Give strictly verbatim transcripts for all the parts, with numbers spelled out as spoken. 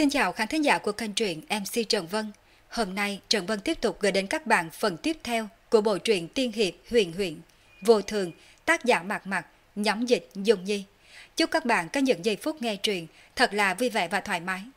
Xin chào khán thính giả của kênh truyện em xê Trần Vân. Hôm nay Trần Vân tiếp tục gửi đến các bạn phần tiếp theo của bộ truyện tiên hiệp Huyền Huyền Vô Thường, tác giả Mạc Mạc, nhóm dịch Dung Nhi. Chúc các bạn có những giây phút nghe truyện thật là vui vẻ và thoải mái.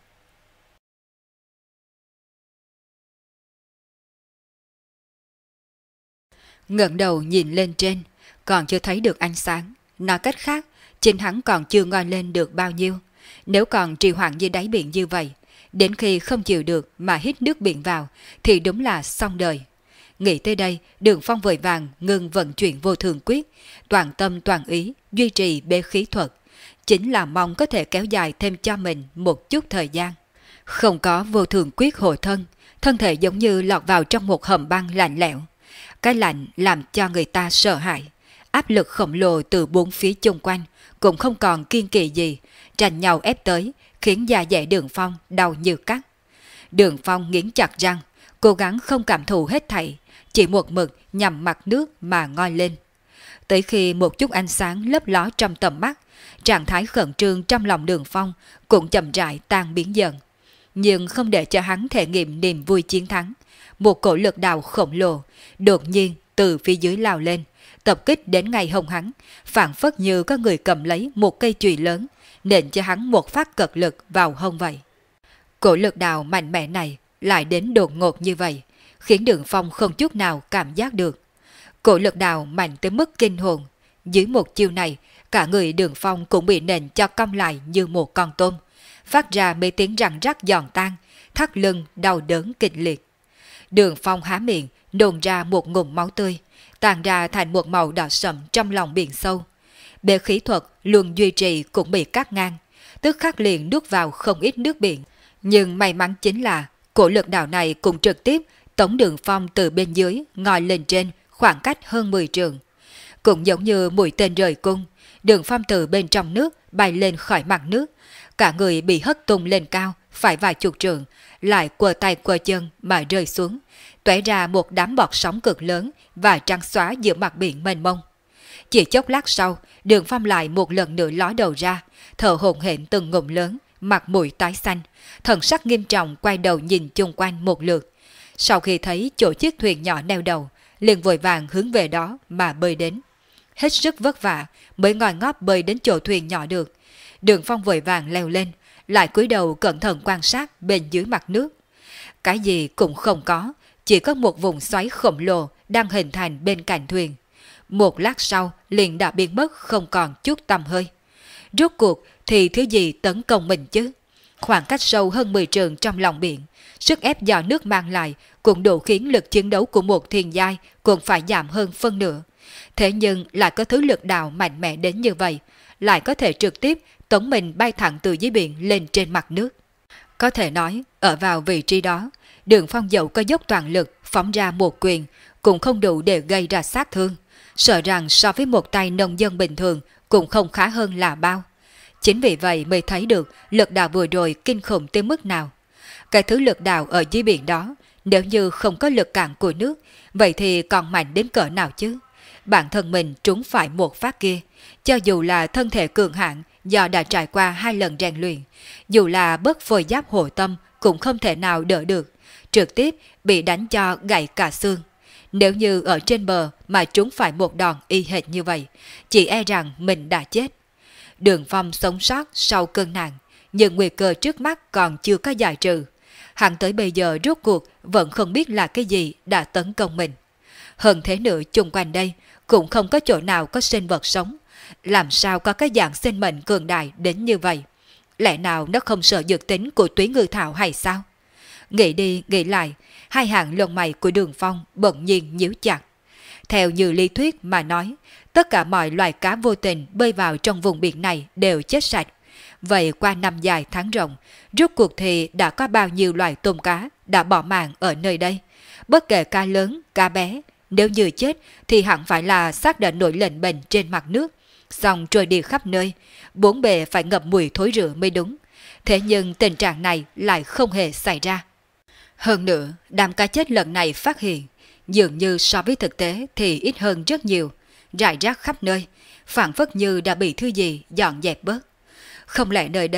Ngẩng đầu nhìn lên trên, còn chưa thấy được ánh sáng. Nói cách khác, chính hắn còn chưa ngoi lên được bao nhiêu. Nếu còn trì hoãn như đáy biển như vậy, đến khi không chịu được mà hít nước biển vào, thì đúng là xong đời. Nghĩ tới đây, Đường Phong vội vàng ngừng vận chuyển vô thường quyết, toàn tâm toàn ý, duy trì bế khí thuật. Chính là mong có thể kéo dài thêm cho mình một chút thời gian. Không có vô thường quyết hộ thân, thân thể giống như lọt vào trong một hầm băng lạnh lẽo. Cái lạnh làm cho người ta sợ hãi. Áp lực khổng lồ từ bốn phía chung quanh cũng không còn kiên kỳ gì, tranh nhau ép tới, khiến da dẻ Đường Phong đau như cắt. Đường Phong nghiến chặt răng, cố gắng không cảm thụ hết thảy, chỉ một mực nhằm mặt nước mà ngoi lên. Tới khi một chút ánh sáng lấp ló trong tầm mắt, trạng thái khẩn trương trong lòng Đường Phong cũng chậm rãi tan biến dần. Nhưng không để cho hắn thể nghiệm niềm vui chiến thắng, một cổ lực đạo khổng lồ đột nhiên từ phía dưới lao lên, tập kích đến ngay hông hắn, phảng phất như có người cầm lấy một cây chùy lớn, nện cho hắn một phát cật lực vào hông vậy. Cổ lực đạo mạnh mẽ này lại đến đột ngột như vậy, khiến Đường Phong không chút nào cảm giác được. Cổ lực đạo mạnh tới mức kinh hồn, dưới một chiêu này, cả người Đường Phong cũng bị nện cho cong lại như một con tôm, phát ra mấy tiếng răng rắc giòn tan, thắt lưng đau đớn kịch liệt. Đường Phong há miệng, nôn ra một ngụm máu tươi, tàn ra thành một màu đỏ sậm trong lòng biển sâu. Bế khí thuật luôn duy trì cũng bị cắt ngang, tức khắc liền nuốt vào không ít nước biển. Nhưng may mắn chính là cổ lực đạo này cũng trực tiếp tống Đường Phong từ bên dưới ngoi lên trên khoảng cách hơn mười trượng. Cũng giống như mũi tên rời cung, Đường Phong từ bên trong nước bay lên khỏi mặt nước, cả người bị hất tung lên cao phải vài chục trượng, lại quờ tay quờ chân mà rơi xuống, tóe ra một đám bọt sóng cực lớn và trắng xóa giữa mặt biển mênh mông. Chỉ chốc lát sau, Đường Phong lại một lần nữa ló đầu ra, thở hổn hển từng ngụm lớn, mặt mũi tái xanh, thần sắc nghiêm trọng quay đầu nhìn chung quanh một lượt. Sau khi thấy chỗ chiếc thuyền nhỏ neo đầu, liền vội vàng hướng về đó mà bơi đến. Hết sức vất vả mới ngoi ngóp bơi đến chỗ thuyền nhỏ được. Đường Phong vội vàng leo lên, lại cúi đầu cẩn thận quan sát bên dưới mặt nước. Cái gì cũng không có, chỉ có một vùng xoáy khổng lồ đang hình thành bên cạnh thuyền. Một lát sau liền đã biến mất không còn chút tăm hơi. Rốt cuộc thì thứ gì tấn công mình chứ? Khoảng cách sâu hơn mười trượng trong lòng biển, sức ép do nước mang lại cũng đủ khiến lực chiến đấu của một thiên giai cũng phải giảm hơn phân nửa. Thế nhưng lại có thứ lực đạo mạnh mẽ đến như vậy, lại có thể trực tiếp tống mình bay thẳng từ dưới biển lên trên mặt nước. Có thể nói, ở vào vị trí đó, Đường Phong dẫu có dốc toàn lực phóng ra một quyền, cũng không đủ để gây ra sát thương. Sợ rằng so với một tay nông dân bình thường cũng không khá hơn là bao. Chính vì vậy mới thấy được lực đạo vừa rồi kinh khủng tới mức nào. Cái thứ lực đạo ở dưới biển đó, nếu như không có lực cản của nước, vậy thì còn mạnh đến cỡ nào chứ? Bản thân mình trúng phải một phát kia, cho dù là thân thể cường hãn do đã trải qua hai lần rèn luyện, dù là bất phôi giáp hộ tâm cũng không thể nào đỡ được, trực tiếp bị đánh cho gãy cả xương. Nếu như ở trên bờ mà trúng phải một đòn y hệt như vậy, chỉ e rằng mình đã chết. Đường Phong sống sót sau cơn nạn, nhưng nguy cơ trước mắt còn chưa có giải trừ. Hắn tới bây giờ rốt cuộc vẫn không biết là cái gì đã tấn công mình. Hơn thế nữa, chung quanh đây cũng không có chỗ nào có sinh vật sống. Làm sao có cái dạng sinh mệnh cường đại đến như vậy? Lẽ nào nó không sợ dược tính của túy ngư thảo hay sao? Nghĩ đi nghĩ lại, hai hàng lông mày của Đường Phong bỗng nhiên nhíu chặt. Theo như lý thuyết mà nói, tất cả mọi loài cá vô tình bơi vào trong vùng biển này đều chết sạch. Vậy qua năm dài tháng rộng, rốt cuộc thì đã có bao nhiêu loài tôm cá đã bỏ mạng ở nơi đây? Bất kể cá lớn, cá bé, nếu như chết thì hẳn phải là xác đã nổi lệnh bệnh trên mặt nước, xong trôi đi khắp nơi, bốn bề phải ngập mùi thối rữa mới đúng. Thế nhưng tình trạng này lại không hề xảy ra. Hơn nữa, đám cá chết lần này phát hiện, dường như so với thực tế thì ít hơn rất nhiều, rải rác khắp nơi, phảng phất như đã bị thứ gì dọn dẹp bớt. Không lẽ nơi đây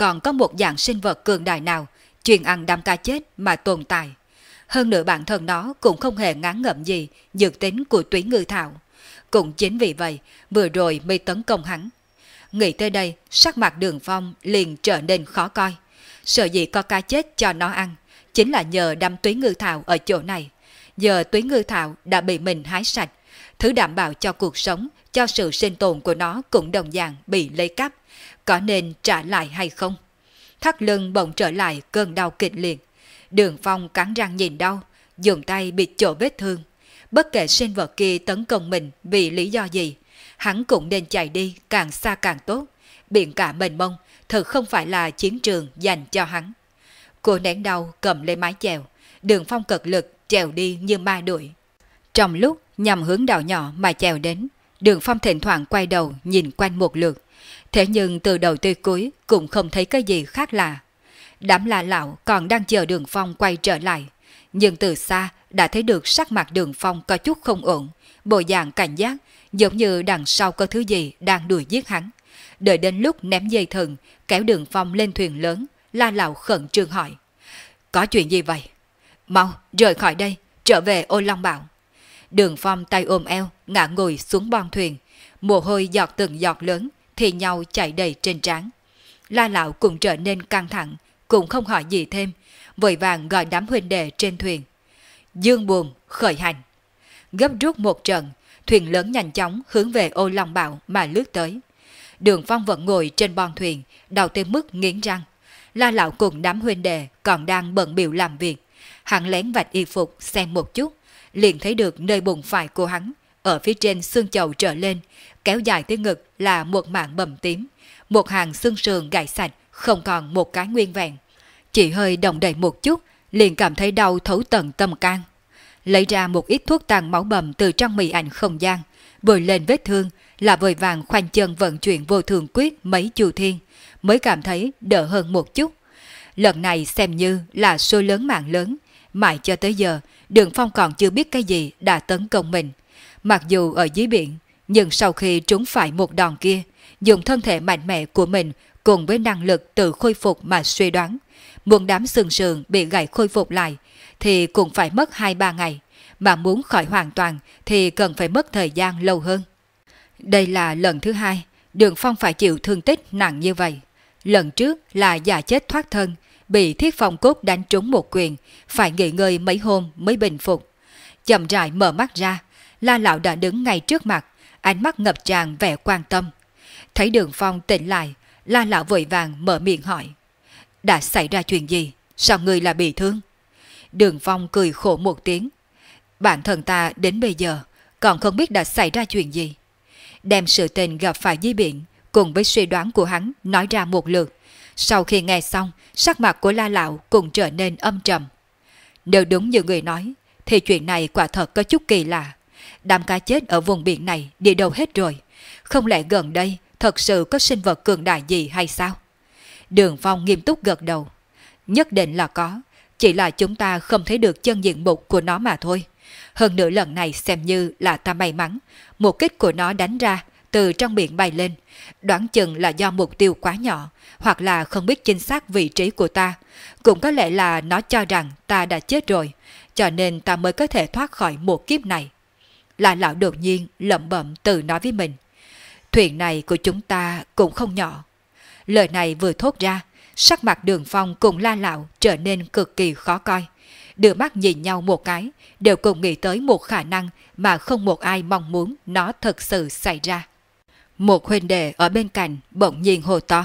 còn có một dạng sinh vật cường đại nào chuyên ăn đám cá chết mà tồn tại. Hơn nữa bản thân nó cũng không hề ngán ngẩm gì dược tính của túy ngư thảo. Cũng chính vì vậy vừa rồi mới tấn công hắn. Nghĩ tới đây, sắc mặt Đường Phong liền trở nên khó coi. Sợ gì có cá chết cho nó ăn, chính là nhờ đám túy ngư thảo ở chỗ này. Giờ túy ngư thảo đã bị mình hái sạch, thứ đảm bảo cho cuộc sống, cho sự sinh tồn của nó cũng đồng dạng bị lấy cắp. Có nên trả lại hay không? Thắt lưng bỗng trở lại cơn đau kịch liệt. Đường Phong cắn răng nhìn đau, dùng tay bịt chỗ vết thương. Bất kể sinh vật kia tấn công mình vì lý do gì, hắn cũng nên chạy đi càng xa càng tốt. Biển cả mênh mông, thực không phải là chiến trường dành cho hắn. Cô nén đau cầm lấy mái chèo, Đường Phong cực lực chèo đi như ma đuổi. Trong lúc nhằm hướng đảo nhỏ mà chèo đến, Đường Phong thỉnh thoảng quay đầu nhìn quanh một lượt. Thế nhưng từ đầu tới cuối cũng không thấy cái gì khác lạ. Đám La Lão còn đang chờ Đường Phong quay trở lại, nhưng từ xa đã thấy được sắc mặt Đường Phong có chút không ổn, bộ dạng cảnh giác, giống như đằng sau có thứ gì đang đuổi giết hắn. Đợi đến lúc ném dây thừng, kéo Đường Phong lên thuyền lớn, La Lão khẩn trương hỏi: có chuyện gì vậy? Mau rời khỏi đây, trở về Ô Long Bảo. Đường Phong tay ôm eo, ngã ngồi xuống bon thuyền, mồ hôi giọt từng giọt lớn thì nhau chảy đầy trên trán. La Lão cũng trở nên căng thẳng, cũng không hỏi gì thêm, vội vàng gọi đám huynh đệ trên thuyền. Dương buồm khởi hành. Gấp rút một trận, thuyền lớn nhanh chóng hướng về Ô Long Bảo mà lướt tới. Đường Phong vẫn ngồi trên bon thuyền, đau tới mức nghiến răng. La Lão cùng đám huynh đệ còn đang bận biểu làm việc. Hắn lén vạch y phục xem một chút, liền thấy được nơi bụng phải của hắn, ở phía trên xương chậu trở lên, kéo dài tới ngực là một mảng bầm tím, một hàng xương sườn gãy sạch, không còn một cái nguyên vẹn. Chỉ hơi động đậy một chút, liền cảm thấy đau thấu tận tâm can. Lấy ra một ít thuốc tan máu bầm từ trong mì ảnh không gian, bôi lên vết thương, là vội vàng khoanh chân vận chuyển vô thường quyết mấy chu thiên, mới cảm thấy đỡ hơn một chút. Lần này xem như là số lớn mạng lớn, mãi cho tới giờ, Đường Phong còn chưa biết cái gì đã tấn công mình. Mặc dù ở dưới biển, nhưng sau khi trúng phải một đòn kia, dùng thân thể mạnh mẽ của mình cùng với năng lực tự khôi phục mà suy đoán, muốn đám xương sườn bị gãy khôi phục lại thì cũng phải mất hai ba ngày, mà muốn khỏi hoàn toàn thì cần phải mất thời gian lâu hơn. Đây là lần thứ hai Đường Phong phải chịu thương tích nặng như vậy. Lần trước là giả chết thoát thân, bị Thiết Phong Cốt đánh trúng một quyền, phải nghỉ ngơi mấy hôm mới bình phục. Chậm rãi mở mắt ra, La Lão đã đứng ngay trước mặt, ánh mắt ngập tràn vẻ quan tâm. Thấy Đường Phong tỉnh lại, La Lão vội vàng mở miệng hỏi: đã xảy ra chuyện gì? Sao người là bị thương? Đường Phong cười khổ một tiếng: bản thân ta đến bây giờ còn không biết đã xảy ra chuyện gì. Đem sự tình gặp phải dưới biển cùng với suy đoán của hắn nói ra một lượt. Sau khi nghe xong, sắc mặt của La Lão cũng trở nên âm trầm. Nếu đúng như người nói, thì chuyện này quả thật có chút kỳ lạ. Đám cá chết ở vùng biển này đi đâu hết rồi? Không lẽ gần đây thật sự có sinh vật cường đại gì hay sao? Đường Phong nghiêm túc gật đầu: nhất định là có, chỉ là chúng ta không thấy được chân diện mục của nó mà thôi. Hơn nữa lần này xem như là ta may mắn, một kích của nó đánh ra từ trong biển bay lên, đoán chừng là do mục tiêu quá nhỏ, hoặc là không biết chính xác vị trí của ta, cũng có lẽ là nó cho rằng ta đã chết rồi, cho nên ta mới có thể thoát khỏi một kiếp này. La Lão đột nhiên lẩm bẩm tự nói với mình: thuyền này của chúng ta cũng không nhỏ. Lời này vừa thốt ra, sắc mặt Đường Phong cùng La Lão trở nên cực kỳ khó coi. Đưa mắt nhìn nhau một cái, đều cùng nghĩ tới một khả năng mà không một ai mong muốn nó thật sự xảy ra. Một huynh đệ ở bên cạnh bỗng nhiên hô to: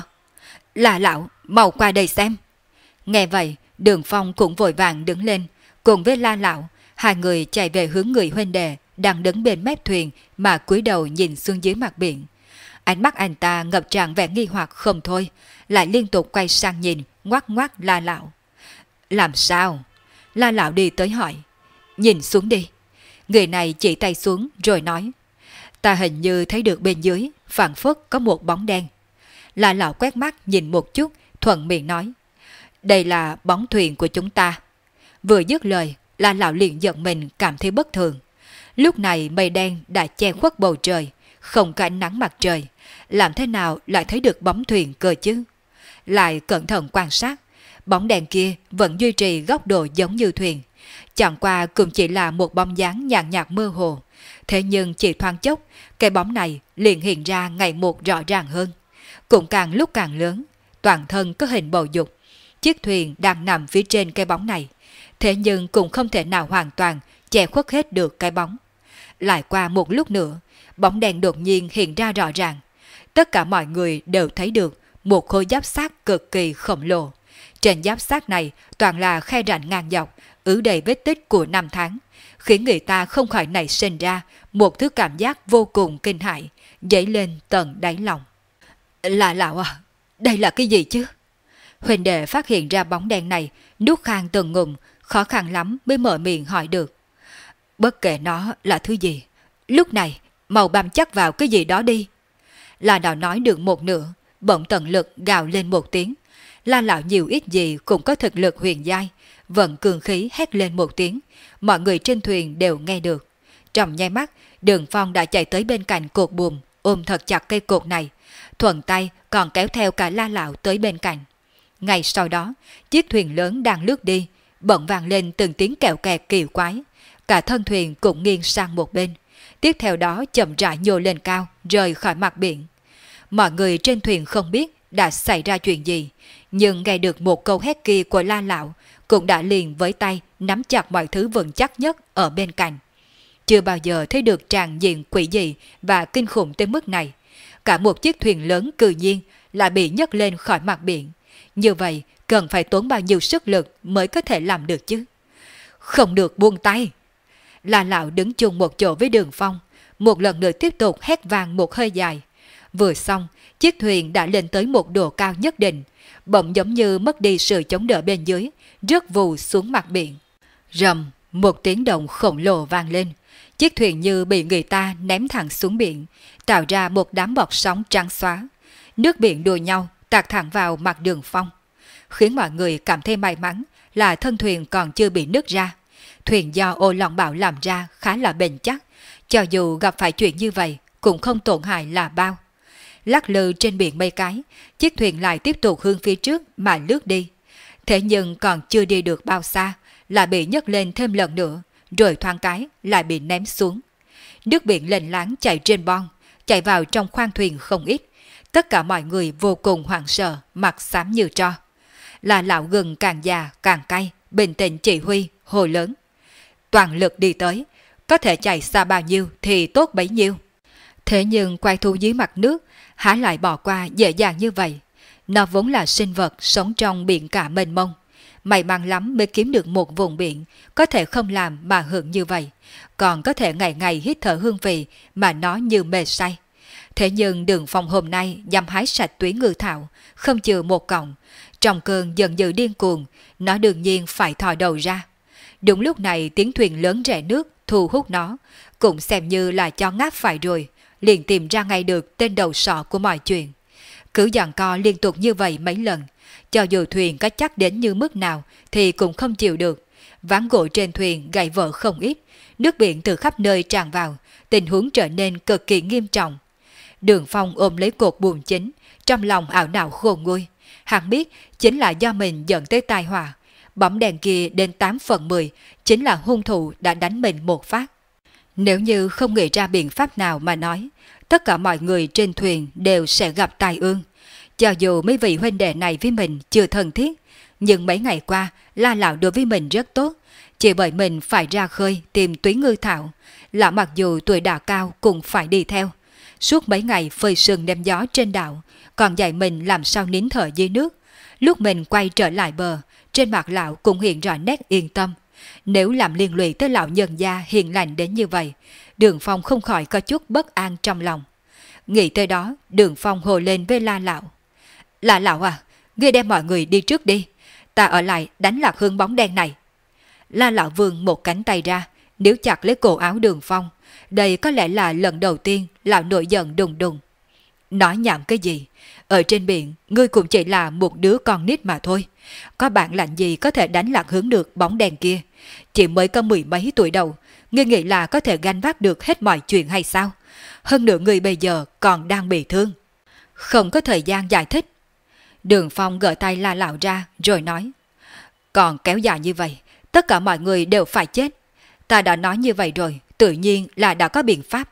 La Lão, mau qua đây xem. Nghe vậy, Đường Phong cũng vội vàng đứng lên, cùng với La Lão, hai người chạy về hướng người huynh đệ đang đứng bên mép thuyền mà cúi đầu nhìn xuống dưới mặt biển. Ánh mắt anh ta ngập tràn vẻ nghi hoặc không thôi, lại liên tục quay sang nhìn, ngoắc ngoắc La Lão. Làm sao? La Lão đi tới hỏi. Nhìn xuống đi. Người này chỉ tay xuống rồi nói: ta hình như thấy được bên dưới phảng phất có một bóng đen. La Lão quét mắt nhìn một chút, thuận miệng nói: đây là bóng thuyền của chúng ta. Vừa dứt lời, La Lão liền giận mình cảm thấy bất thường. Lúc này mây đen đã che khuất bầu trời, không có ánh nắng mặt trời, làm thế nào lại thấy được bóng thuyền cơ chứ? lại cẩn thận quan sát. Bóng đèn kia vẫn duy trì góc độ giống như thuyền. Chẳng qua cũng chỉ là một bóng dáng nhàn nhạt mơ hồ. Thế nhưng chỉ thoáng chốc, cái bóng này liền hiện ra ngày một rõ ràng hơn. Cũng càng lúc càng lớn, toàn thân có hình bầu dục. Chiếc thuyền đang nằm phía trên cái bóng này. Thế nhưng cũng không thể nào hoàn toàn che khuất hết được cái bóng. Lại qua một lúc nữa, bóng đèn đột nhiên hiện ra rõ ràng. Tất cả mọi người đều thấy được một khối giáp xác cực kỳ khổng lồ. Trên giáp xác này toàn là khe rãnh ngang dọc, ứ đầy vết tích của năm tháng, khiến người ta không khỏi nảy sinh ra một thứ cảm giác vô cùng kinh hãi, dấy lên tận đáy lòng. Là lão à, đây là cái gì chứ? Huỳnh đệ phát hiện ra bóng đèn này, nuốt khan từng ngụm, khó khăn lắm mới mở miệng hỏi được. Bất kể nó là thứ gì, lúc này màu băm chắc vào cái gì đó đi. La Đạo nói được một nửa, bỗng tận lực gào lên một tiếng. La lão nhiều ít gì cũng có thực lực huyền giai, vận cường khí hét lên một tiếng, mọi người trên thuyền đều nghe được. Trong nháy mắt, Đường Phong đã chạy tới bên cạnh cột buồm, ôm thật chặt cây cột này, thuận tay còn kéo theo cả La lão tới bên cạnh. Ngay sau đó, chiếc thuyền lớn đang lướt đi, bỗng vang lên từng tiếng kẹo kẹt kỳ quái, cả thân thuyền cũng nghiêng sang một bên. Tiếp theo đó chậm rãi nhô lên cao, rời khỏi mặt biển. Mọi người trên thuyền không biết đã xảy ra chuyện gì, nhưng nghe được một câu hét kia của La lão, cũng đã liền với tay nắm chặt mọi thứ vững chắc nhất ở bên cạnh. Chưa bao giờ thấy được tràng diện quỷ dị và kinh khủng tới mức này. Cả một chiếc thuyền lớn cự nhiên lại bị nhấc lên khỏi mặt biển. Như vậy cần phải tốn bao nhiêu sức lực mới có thể làm được chứ? Không được buông tay! La lão đứng chung một chỗ với Đường Phong, một lần nữa tiếp tục hét vang một hơi dài. Vừa xong, chiếc thuyền đã lên tới một độ cao nhất định, bỗng giống như mất đi sự chống đỡ bên dưới, rớt vù xuống mặt biển. Rầm, một tiếng động khổng lồ vang lên, chiếc thuyền như bị người ta ném thẳng xuống biển, tạo ra một đám bọt sóng trắng xóa. Nước biển đua nhau tạt thẳng vào mặt Đường Phong, khiến mọi người cảm thấy may mắn là thân thuyền còn chưa bị nứt ra. Thuyền do Ô Long Bảo làm ra khá là bền chắc, cho dù gặp phải chuyện như vậy cũng không tổn hại là bao. Lắc lư trên biển mấy cái, chiếc thuyền lại tiếp tục hướng phía trước mà lướt đi. Thế nhưng còn chưa đi được bao xa, lại bị nhấc lên thêm lần nữa, rồi thoáng cái lại bị ném xuống. Nước biển lênh láng chảy trên bon, chạy vào trong khoang thuyền không ít. Tất cả mọi người vô cùng hoảng sợ, mặt xám như tro. Là lão gừng càng già càng cay, bình tĩnh chỉ huy, hồ lớn. Toàn lực đi tới, có thể chạy xa bao nhiêu thì tốt bấy nhiêu. Thế nhưng quay thu dưới mặt nước, há lại bỏ qua dễ dàng như vậy. Nó vốn là sinh vật sống trong biển cả mênh mông. May mắn lắm mới kiếm được một vùng biển, có thể không làm mà hưởng như vậy. Còn có thể ngày ngày hít thở hương vị mà nó như mê say. Thế nhưng Đường Phong hôm nay dám hái sạch túy ngư thảo, không chừa một cọng. Trong cơn giận dữ điên cuồng, nó đương nhiên phải thò đầu ra. Đúng lúc này tiếng thuyền lớn rẽ nước thu hút nó, cũng xem như là cho ngáp phải rồi, liền tìm ra ngay được tên đầu sọ của mọi chuyện. Cứ giằng co liên tục như vậy mấy lần, cho dù thuyền có chắc đến như mức nào thì cũng không chịu được. Ván gỗ trên thuyền gãy vỡ không ít, nước biển từ khắp nơi tràn vào, tình huống trở nên cực kỳ nghiêm trọng. Đường Phong ôm lấy cột buồm chính, trong lòng ảo não khôn nguôi. Hắn biết chính là do mình dẫn tới tai họa. Bóng đèn kia đến tám phần mười chính là hung thủ đã đánh mình một phát. Nếu như không nghĩ ra biện pháp nào mà nói, tất cả mọi người trên thuyền đều sẽ gặp tai ương. Cho dù mấy vị huynh đệ này với mình chưa thân thiết, nhưng mấy ngày qua La lão đối với mình rất tốt. Chỉ bởi mình phải ra khơi tìm túy ngư thảo, lão mặc dù tuổi đã cao cũng phải đi theo. Suốt mấy ngày phơi sương đêm gió trên đảo, còn dạy mình làm sao nín thở dưới nước. Lúc mình quay trở lại bờ, trên mặt lão cũng hiện rõ nét yên tâm. Nếu làm liên lụy tới lão nhân gia hiền lành đến như vậy, Đường Phong không khỏi có chút bất an trong lòng. Nghĩ tới đó, Đường Phong hồ lên với La lão. La lão à, ngươi đem mọi người đi trước đi, ta ở lại đánh lạc hướng bóng đen này. La lão vươn một cánh tay ra, níu chặt lấy cổ áo Đường Phong. Đây có lẽ là lần đầu tiên lão nổi giận đùng đùng. Nói nhảm cái gì? Ở trên biển, ngươi cũng chỉ là một đứa con nít mà thôi. Có bản lạnh gì có thể đánh lạc hướng được bóng đèn kia? Chỉ mới có mười mấy tuổi đầu, ngươi nghĩ là có thể gánh vác được hết mọi chuyện hay sao? Hơn nữa ngươi bây giờ còn đang bị thương. Không có thời gian giải thích. Đường Phong gỡ tay La Lão ra rồi nói, còn kéo dài như vậy, tất cả mọi người đều phải chết. Ta đã nói như vậy rồi, tự nhiên là đã có biện pháp.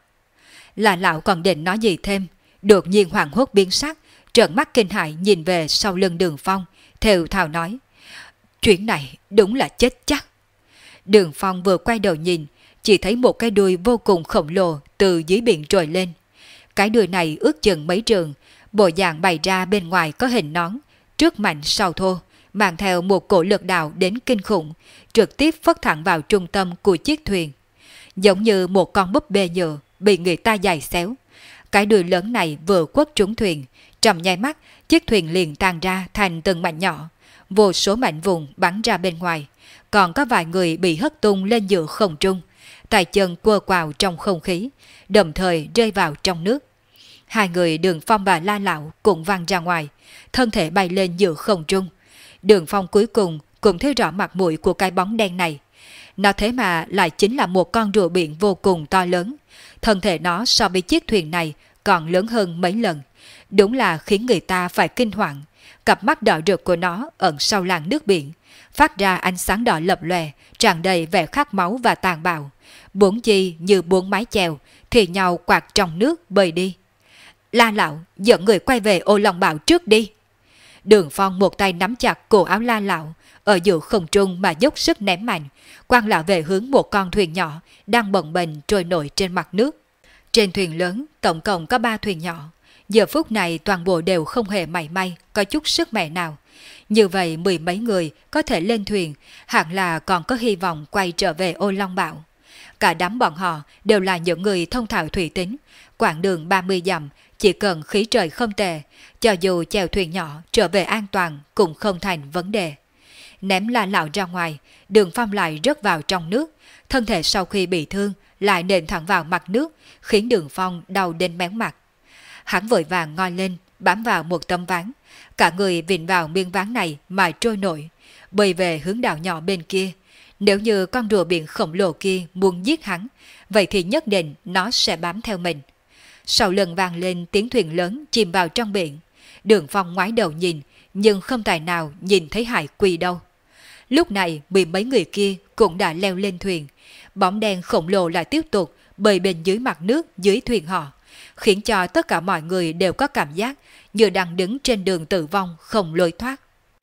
La Lão còn định nói gì thêm, đột nhiên hoảng hốt biến sắc, trợn mắt kinh hãi nhìn về sau lưng Đường Phong, thều thào nói, chuyện này đúng là chết chắc. Đường Phong vừa quay đầu nhìn, chỉ thấy một cái đuôi vô cùng khổng lồ từ dưới biển trồi lên. Cái đuôi này ước chừng mấy trường, bộ dạng bày ra bên ngoài có hình nón, trước mạnh sau thô, mang theo một cổ lực đạo đến kinh khủng, trực tiếp phất thẳng vào trung tâm của chiếc thuyền. Giống như một con búp bê nhựa bị người ta giày xéo. Cái đuôi lớn này vừa quất trúng thuyền, trong nháy mắt, chiếc thuyền liền tan ra thành từng mảnh nhỏ, vô số mảnh vụn bắn ra bên ngoài, còn có vài người bị hất tung lên giữa không trung, tay chân quơ quào trong không khí, đồng thời rơi vào trong nước. Hai người Đường Phong và La Lão cũng văng ra ngoài, thân thể bay lên giữa không trung. Đường Phong cuối cùng cũng thấy rõ mặt mũi của cái bóng đen này. Nó thế mà lại chính là một con rùa biển vô cùng to lớn. Thân thể nó so với chiếc thuyền này còn lớn hơn mấy lần. Đúng là khiến người ta phải kinh hoàng. Cặp mắt đỏ rực của nó ẩn sau làn nước biển, phát ra ánh sáng đỏ lập lòe, tràn đầy vẻ khát máu và tàn bạo. Bốn chi như bốn mái chèo thì nhau quạt trong nước bơi đi. La Lão, dẫn người quay về Ô Long Bảo trước đi. Đường Phong một tay nắm chặt cổ áo La Lão, ở giữa không trung mà dốc sức ném mạnh, quăng lão về hướng một con thuyền nhỏ đang bồng bềnh trôi nổi trên mặt nước. Trên thuyền lớn tổng cộng có ba thuyền nhỏ, giờ phút này toàn bộ đều không hề mảy may có chút sức mẻ nào. Như vậy mười mấy người có thể lên thuyền, hẳn là còn có hy vọng quay trở về Ô Long Bảo. Cả đám bọn họ đều là những người thông thạo thủy tính, quãng đường ba mươi dặm, chỉ cần khí trời không tệ, cho dù chèo thuyền nhỏ trở về an toàn cũng không thành vấn đề. Ném La Lão ra ngoài, Đường Phong lại rớt vào trong nước, thân thể sau khi bị thương lại nện thẳng vào mặt nước, khiến Đường Phong đau đến méo mặt. Hắn vội vàng ngoi lên, bám vào một tấm ván, cả người vịn vào miếng ván này mà trôi nổi, bơi về hướng đảo nhỏ bên kia. Nếu như con rùa biển khổng lồ kia muốn giết hắn, vậy thì nhất định nó sẽ bám theo mình. Sau lưng vang lên tiếng thuyền lớn chìm vào trong biển. Đường Phong ngoái đầu nhìn, nhưng không tài nào nhìn thấy Hải Quy đâu. Lúc này mười mấy người kia cũng đã leo lên thuyền. Bóng đen khổng lồ lại tiếp tục bơi bên dưới mặt nước dưới thuyền họ, khiến cho tất cả mọi người đều có cảm giác như đang đứng trên đường tử vong không lối thoát.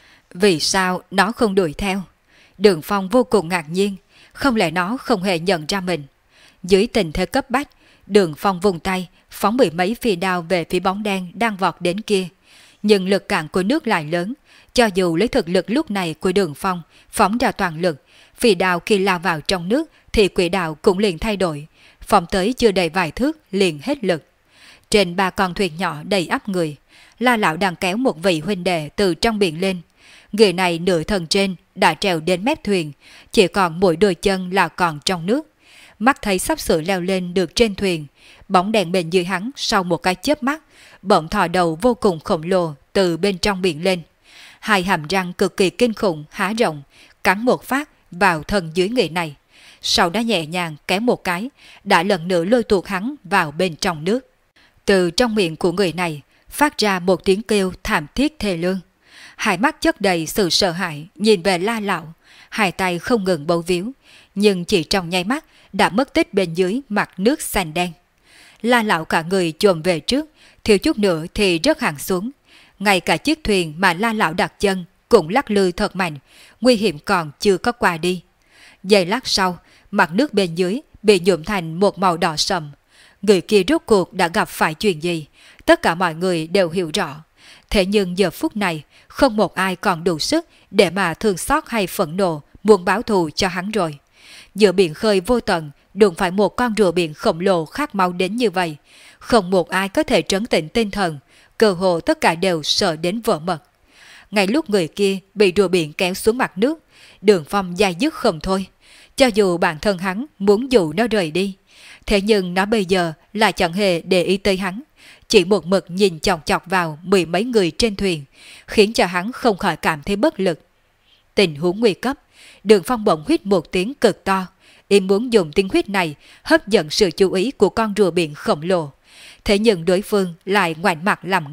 Vì sao nó không đuổi theo? Đường Phong vô cùng ngạc nhiên, không lẽ nó không hề nhận ra mình? Dưới tình thế cấp bách, Đường Phong vùng tay phóng mười mấy phi đao về phía bóng đen đang vọt đến kia. Nhưng lực cản của nước lại lớn, cho dù lấy thực lực lúc này của Đường Phong phóng ra toàn lực, phi đao khi lao vào trong nước thì quỹ đạo cũng liền thay đổi, phóng tới chưa đầy vài thước liền hết lực. Trên ba con thuyền nhỏ đầy ắp người, La Lão đang kéo một vị huynh đệ từ trong biển lên. Người này nửa thân trên đã trèo đến mép thuyền, chỉ còn mỗi đôi chân là còn trong nước. Mắt thấy sắp sửa leo lên được trên thuyền, bóng đèn bên dưới hắn sau một cái chớp mắt, bỗng thò đầu vô cùng khổng lồ từ bên trong biển lên. Hai hàm răng cực kỳ kinh khủng há rộng, cắn một phát vào thân dưới người này. Sau đó nhẹ nhàng kéo một cái, đã lần nữa lôi tuột hắn vào bên trong nước. Từ trong miệng của người này phát ra một tiếng kêu thảm thiết thê lương. Hai mắt chất đầy sự sợ hãi nhìn về La Lão, hai tay không ngừng bấu víu, nhưng chỉ trong nháy mắt đã mất tích bên dưới mặt nước xanh đen. La Lão cả người chồm về trước, thiếu chút nữa thì rớt hẳn xuống. Ngay cả chiếc thuyền mà La Lão đặt chân cũng lắc lư thật mạnh, nguy hiểm còn chưa có qua đi. Giây lát sau, mặt nước bên dưới bị nhuộm thành một màu đỏ sậm. Người kia rốt cuộc đã gặp phải chuyện gì, tất cả mọi người đều hiểu rõ. Thế nhưng giờ phút này, không một ai còn đủ sức để mà thương xót hay phẫn nộ muốn báo thù cho hắn rồi. Giữa biển khơi vô tận, đụng phải một con rùa biển khổng lồ khát máu đến như vậy. Không một ai có thể trấn tĩnh tinh thần, cơ hồ tất cả đều sợ đến vỡ mật. Ngay lúc người kia bị rùa biển kéo xuống mặt nước, Đường Phong dai dứt không thôi. Cho dù bản thân hắn muốn dụ nó rời đi, thế nhưng nó bây giờ lại chẳng hề để ý tới hắn, chỉ một mực nhìn chòng chọc vào mười mấy người trên thuyền, khiến cho hắn không khỏi cảm thấy bất lực. Tình huống nguy cấp, Đường Phong bỗng huýt một tiếng cực to, im muốn dùng tiếng huýt này hấp dẫn sự chú ý của con rùa biển khổng lồ. Thế nhưng đối phương lại ngoảnh mặt làm ngơ,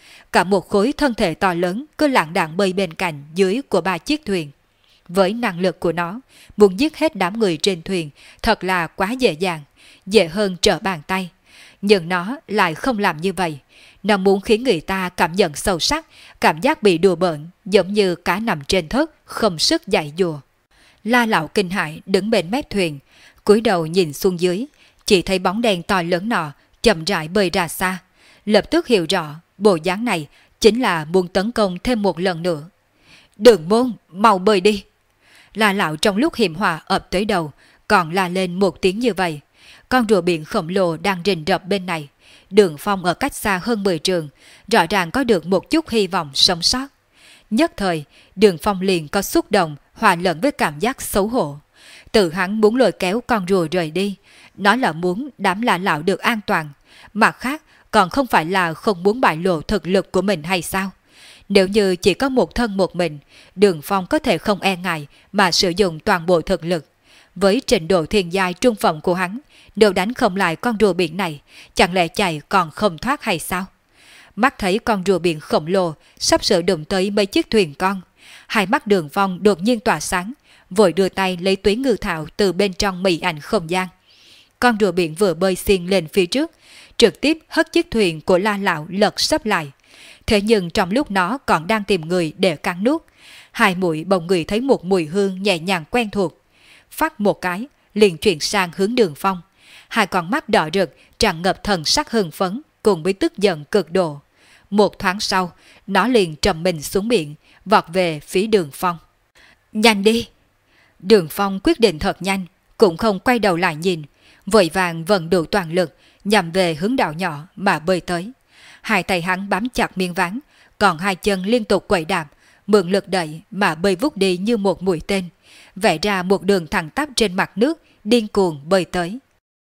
cả một khối thân thể to lớn cứ lạng đạng bơi bên cạnh dưới của ba chiếc thuyền. Với năng lực của nó, muốn giết hết đám người trên thuyền thật là quá dễ dàng, dễ hơn trở bàn tay. Nhưng nó lại không làm như vậy. Nó muốn khiến người ta cảm nhận sâu sắc, cảm giác bị đùa bỡn, giống như cá nằm trên thớt, không sức dạy dùa. La Lão kinh hãi đứng bên mép thuyền, cúi đầu nhìn xuống dưới, chỉ thấy bóng đen to lớn nọ chậm rãi bơi ra xa. Lập tức hiểu rõ, bộ dáng này chính là muốn tấn công thêm một lần nữa. Đường Môn, mau bơi đi! La Lão trong lúc hiểm họa ập tới đầu, còn la lên một tiếng như vậy. Con rùa biển khổng lồ đang rình rập bên này. Đường Phong ở cách xa hơn mười trường, rõ ràng có được một chút hy vọng sống sót. Nhất thời, Đường Phong liền có xúc động, hòa lẫn với cảm giác xấu hổ. Tự hắn muốn lôi kéo con rùa rời đi, nói là muốn đám La Lão được an toàn. Mặt khác, còn không phải là không muốn bại lộ thực lực của mình hay sao? Nếu như chỉ có một thân một mình, Đường Phong có thể không e ngại mà sử dụng toàn bộ thực lực. Với trình độ thiên giai trung phẩm của hắn, nếu đánh không lại con rùa biển này, chẳng lẽ chạy còn không thoát hay sao? Mắt thấy con rùa biển khổng lồ sắp sửa đụng tới mấy chiếc thuyền con, hai mắt Đường Phong đột nhiên tỏa sáng, vội đưa tay lấy túy ngư thảo từ bên trong mị ảnh không gian. Con rùa biển vừa bơi xiên lên phía trước, trực tiếp hất chiếc thuyền của La Lão lật sấp lại. Thế nhưng trong lúc nó còn đang tìm người để cắn nuốt, hai mũi bỗng người thấy một mùi hương nhẹ nhàng quen thuộc. Phát một cái, liền chuyển sang hướng Đường Phong. Hai con mắt đỏ rực tràn ngập thần sắc hưng phấn cùng với tức giận cực độ. Một thoáng sau, nó liền trầm mình xuống biển, vọt về phía Đường Phong. Nhanh đi! Đường Phong quyết định thật nhanh, cũng không quay đầu lại nhìn, vội vàng vận đủ toàn lực nhằm về hướng đảo nhỏ mà bơi tới. Hai tay hắn bám chặt miếng ván, còn hai chân liên tục quậy đạp, mượn lực đẩy mà bơi vút đi như một mũi tên, vẽ ra một đường thẳng tắp trên mặt nước, điên cuồng bơi tới.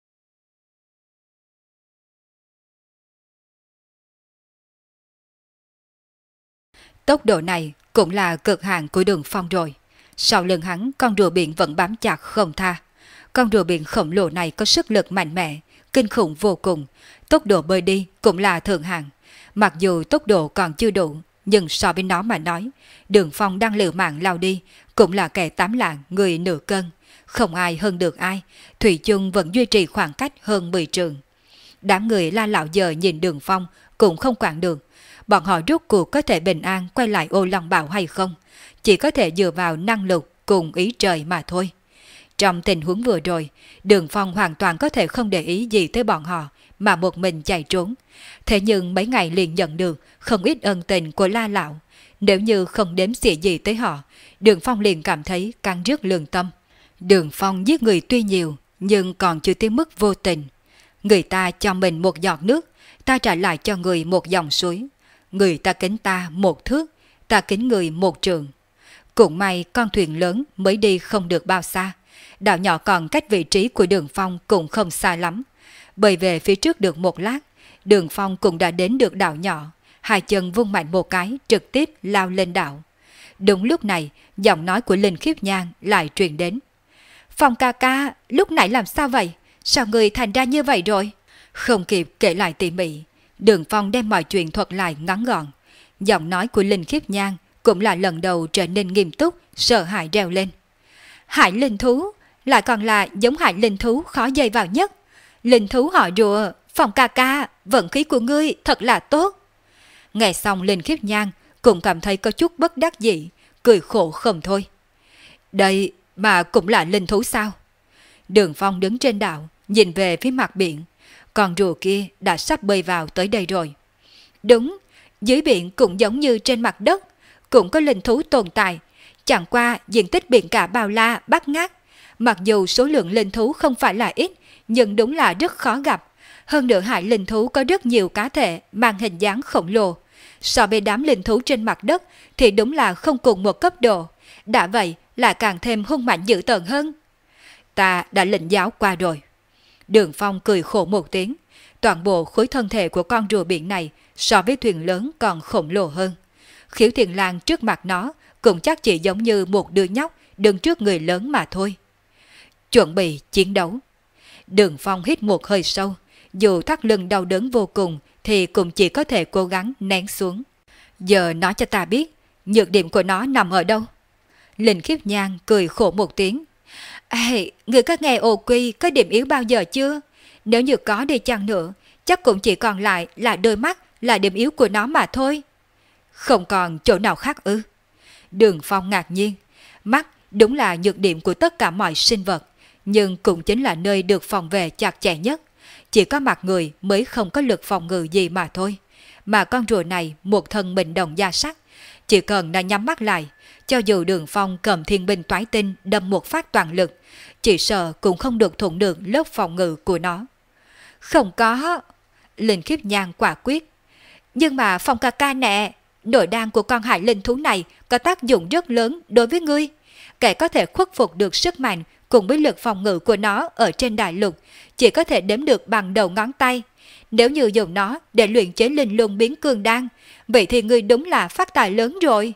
Tốc độ này cũng là cực hạn của Đường Phong rồi. Sau lưng hắn, con rùa biển vẫn bám chặt không tha. Con rùa biển khổng lồ này có sức lực mạnh mẽ, kinh khủng vô cùng. Tốc độ bơi đi cũng là thượng hạng. Mặc dù tốc độ còn chưa đủ, nhưng so với nó mà nói, Đường Phong đang liều mạng lao đi, cũng là kẻ tám lạng người nửa cân. Không ai hơn được ai, thủy chung vẫn duy trì khoảng cách hơn mười trường. Đám người La Lão giờ nhìn Đường Phong cũng không quản được. Bọn họ rốt cuộc có thể bình an quay lại Ô Long Bảo hay không, chỉ có thể dựa vào năng lực cùng ý trời mà thôi. Trong tình huống vừa rồi, Đường Phong hoàn toàn có thể không để ý gì tới bọn họ mà một mình chạy trốn. Thế nhưng mấy ngày liền nhận được không ít ân tình của La Lão. Nếu như không đếm xỉa gì tới họ, Đường Phong liền cảm thấy căng rứt lương tâm. Đường Phong giết người tuy nhiều, nhưng còn chưa tới mức vô tình. Người ta cho mình một giọt nước, ta trả lại cho người một dòng suối. Người ta kính ta một thước, ta kính người một trường. Cũng may con thuyền lớn mới đi không được bao xa. Đảo nhỏ còn cách vị trí của Đường Phong cũng không xa lắm. Bơi về phía trước được một lát, Đường Phong cũng đã đến được đảo nhỏ. Hai chân vung mạnh một cái, trực tiếp lao lên đảo. Đúng lúc này, giọng nói của Linh Khiếp Nhan lại truyền đến. Phong ca ca, lúc nãy làm sao vậy? Sao người thành ra như vậy rồi? Không kịp kể lại tỉ mỉ, Đường Phong đem mọi chuyện thuật lại ngắn gọn. Giọng nói của Linh Khiếp Nhan cũng là lần đầu trở nên nghiêm túc, sợ hãi reo lên. Hải linh thú, lại còn là giống hải linh thú khó dây vào nhất. Linh thú họ rùa, Phong ca ca, vận khí của ngươi thật là tốt. Nghe xong Linh Khiếp Nhan cũng cảm thấy có chút bất đắc dĩ, cười khổ không thôi. Đây mà cũng là linh thú sao? Đường Phong đứng trên đảo, nhìn về phía mặt biển. Con rùa kia đã sắp bơi vào tới đây rồi. Đúng, dưới biển cũng giống như trên mặt đất, cũng có linh thú tồn tại. Chẳng qua diện tích biển cả bao la bát ngát. Mặc dù số lượng linh thú không phải là ít, nhưng đúng là rất khó gặp. Hơn nữa hải linh thú có rất nhiều cá thể mang hình dáng khổng lồ. So với đám linh thú trên mặt đất thì đúng là không cùng một cấp độ. Đã vậy là càng thêm hung mạnh dữ tợn hơn. Ta đã lĩnh giáo qua rồi. Đường Phong cười khổ một tiếng. Toàn bộ khối thân thể của con rùa biển này so với thuyền lớn còn khổng lồ hơn. Khiếu Thiền Lang trước mặt nó cũng chắc chỉ giống như một đứa nhóc đứng trước người lớn mà thôi. Chuẩn bị chiến đấu. Đường Phong hít một hơi sâu. Dù thắt lưng đau đớn vô cùng thì cũng chỉ có thể cố gắng nén xuống. Giờ nói cho ta biết, nhược điểm của nó nằm ở đâu? Linh Khiếp Nhan cười khổ một tiếng. Ê, người có nghe Ô Quy có điểm yếu bao giờ chưa? Nếu như có đi chăng nữa, chắc cũng chỉ còn lại là đôi mắt là điểm yếu của nó mà thôi. Không còn chỗ nào khác ư? Đường Phong ngạc nhiên. Mắt đúng là nhược điểm của tất cả mọi sinh vật, nhưng cũng chính là nơi được phòng vệ chặt chẽ nhất. Chỉ có mặt người mới không có lực phòng ngự gì mà thôi. Mà con rùa này một thân mình đồng da sắt, chỉ cần nó nhắm mắt lại, cho dù Đường Phong cầm thiên binh toái tinh đâm một phát toàn lực, chỉ sợ cũng không được thủng được lớp phòng ngự của nó. Không có. Linh Khiếp Nhan quả quyết. Nhưng mà Phong ca ca nè, nội đan của con hải linh thú này có tác dụng rất lớn đối với ngươi. Kẻ có thể khuất phục được sức mạnh cùng với lực phòng ngự của nó ở trên đại lục chỉ có thể đếm được bằng đầu ngón tay. Nếu như dùng nó để luyện chế linh lung biến cương đan, vậy thì ngươi đúng là phát tài lớn rồi.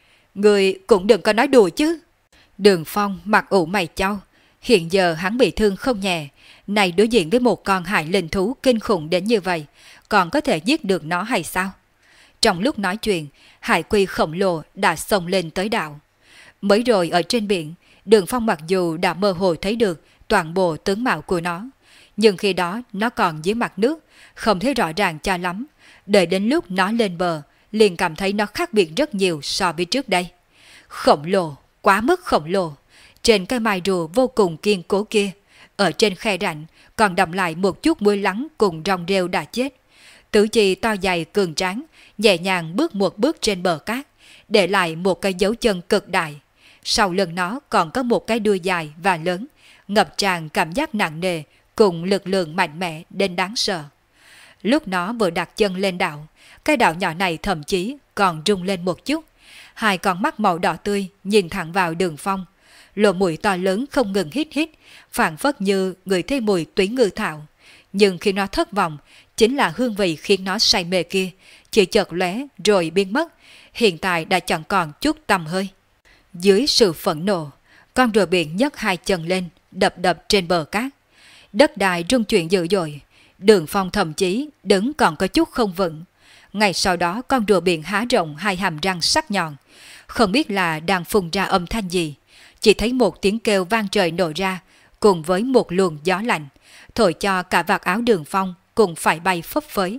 Ngươi cũng đừng có nói đùa chứ. Đường Phong mặt ủ mày chau. Hiện giờ hắn bị thương không nhẹ, này đối diện với một con hải linh thú kinh khủng đến như vậy, còn có thể giết được nó hay sao? Trong lúc nói chuyện, hải quy khổng lồ đã xông lên tới đảo. Mới rồi ở trên biển, Đường Phong mặc dù đã mơ hồ thấy được toàn bộ tướng mạo của nó, nhưng khi đó nó còn dưới mặt nước, không thấy rõ ràng cho lắm. Đợi đến lúc nó lên bờ, liền cảm thấy nó khác biệt rất nhiều so với trước đây. Khổng lồ, quá mức khổng lồ. Trên cái mai rùa vô cùng kiên cố kia, ở trên khe rãnh còn đọng lại một chút muối lắng cùng rong rêu đã chết. Tứ chi to dày cường tráng, nhẹ nhàng bước một bước trên bờ cát, để lại một cái dấu chân cực đại. Sau lưng nó còn có một cái đuôi dài và lớn, ngập tràn cảm giác nặng nề cùng lực lượng mạnh mẽ đến đáng sợ. Lúc nó vừa đặt chân lên đảo, cái đảo nhỏ này thậm chí còn rung lên một chút. Hai con mắt màu đỏ tươi nhìn thẳng vào Đường Phong, lỗ mũi to lớn không ngừng hít hít, phảng phất như người thấy mùi túy ngư thảo. Nhưng khi nó thất vọng, chính là hương vị khiến nó say mê kia, chỉ chợt lóe rồi biến mất, hiện tại đã chẳng còn chút tầm hơi. Dưới sự phẫn nộ, con rùa biển nhấc hai chân lên, đập đập trên bờ cát. Đất đai rung chuyển dữ dội, Đường Phong thậm chí đứng còn có chút không vững. Ngay sau đó con rùa biển há rộng hai hàm răng sắc nhọn, không biết là đang phun ra âm thanh gì. Chỉ thấy một tiếng kêu vang trời nổ ra, cùng với một luồng gió lạnh, thổi cho cả vạt áo Đường Phong cùng phải bay phấp phới.